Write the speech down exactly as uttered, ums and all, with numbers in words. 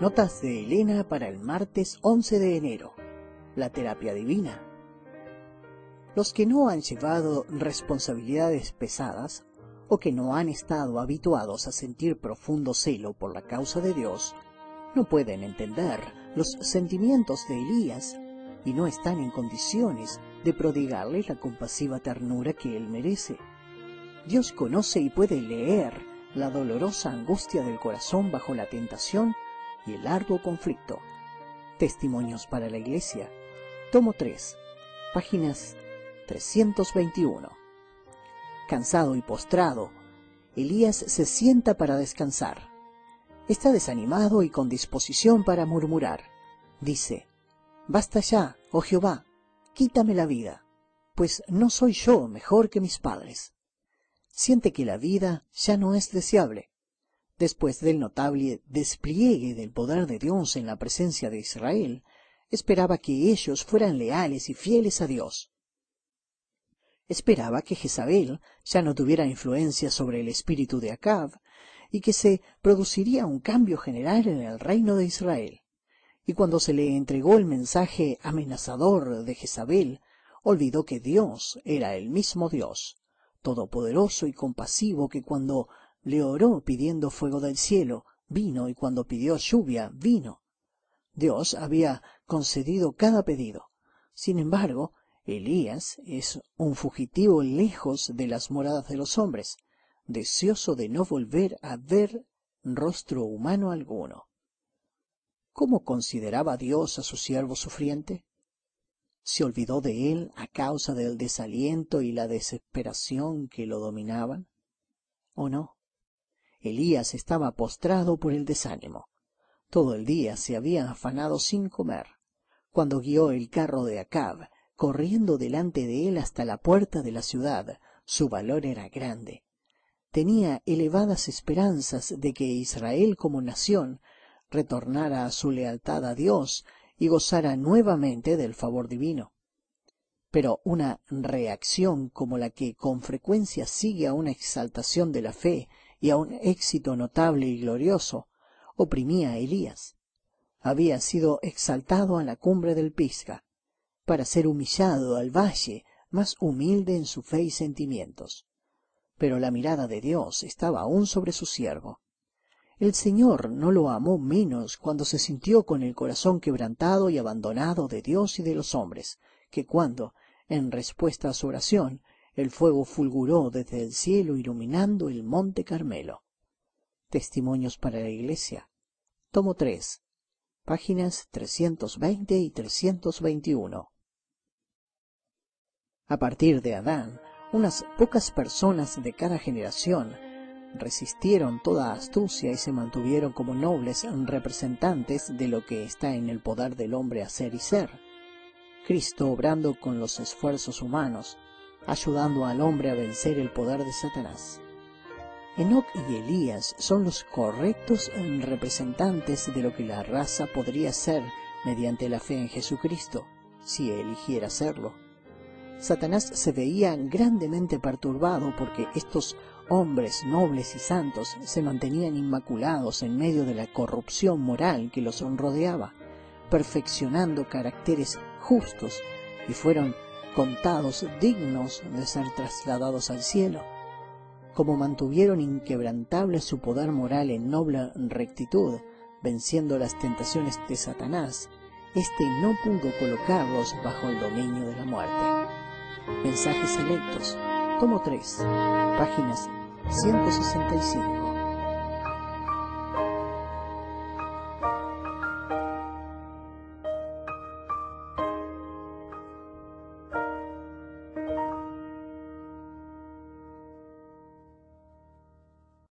Notas de Elena para el martes once de enero. La terapia divina. Los que no han llevado responsabilidades pesadas o que no han estado habituados a sentir profundo celo por la causa de Dios, no pueden entender los sentimientos de Elías y no están en condiciones de prodigarle la compasiva ternura que él merece. Dios conoce y puede leer la dolorosa angustia del corazón bajo la tentación y el arduo conflicto. Testimonios para la Iglesia, tomo tres, páginas trescientos veintiuno. Cansado y postrado, Elías se sienta para descansar. Está desanimado y con disposición para murmurar. Dice: «Basta ya, oh Jehová, quítame la vida, pues no soy yo mejor que mis padres». Siente que la vida ya no es deseable. Después del notable despliegue del poder de Dios en la presencia de Israel, esperaba que ellos fueran leales y fieles a Dios. Esperaba que Jezabel ya no tuviera influencia sobre el espíritu de Acab y que se produciría un cambio general en el reino de Israel. Y cuando se le entregó el mensaje amenazador de Jezabel, olvidó que Dios era el mismo Dios, todopoderoso y compasivo, que cuando le oró pidiendo fuego del cielo, vino, y cuando pidió lluvia, vino. Dios había concedido cada pedido. Sin embargo, Elías es un fugitivo lejos de las moradas de los hombres, deseoso de no volver a ver rostro humano alguno. ¿Cómo consideraba Dios a su siervo sufriente? ¿Se olvidó de él a causa del desaliento y la desesperación que lo dominaban? ¿O no? Elías estaba postrado por el desánimo. Todo el día se había afanado sin comer. Cuando guió el carro de Acab, corriendo delante de él hasta la puerta de la ciudad, su valor era grande. Tenía elevadas esperanzas de que Israel como nación retornara a su lealtad a Dios y gozara nuevamente del favor divino. Pero una reacción como la que con frecuencia sigue a una exaltación de la fe y a un éxito notable y glorioso, oprimía a Elías. Había sido exaltado a la cumbre del Pisga, para ser humillado al valle más humilde en su fe y sentimientos. Pero la mirada de Dios estaba aún sobre su siervo. El Señor no lo amó menos cuando se sintió con el corazón quebrantado y abandonado de Dios y de los hombres, que cuando, en respuesta a su oración, el fuego fulguró desde el cielo iluminando el monte Carmelo. Testimonios para la Iglesia, tomo tres, páginas trescientos veinte y trescientos veintiuno. A partir de Adán, unas pocas personas de cada generación resistieron toda astucia y se mantuvieron como nobles representantes de lo que está en el poder del hombre hacer y ser. Cristo obrando con los esfuerzos humanos, ayudando al hombre a vencer el poder de Satanás. Enoc y Elías son los correctos representantes de lo que la raza podría ser mediante la fe en Jesucristo, si eligiera serlo. Satanás se veía grandemente perturbado porque estos hombres nobles y santos se mantenían inmaculados en medio de la corrupción moral que los rodeaba, perfeccionando caracteres justos, y fueron contados dignos de ser trasladados al cielo. Como mantuvieron inquebrantable su poder moral en noble rectitud, venciendo las tentaciones de Satanás, éste no pudo colocarlos bajo el dominio de la muerte. Mensajes selectos, tomo tres, páginas ciento sesenta y cinco.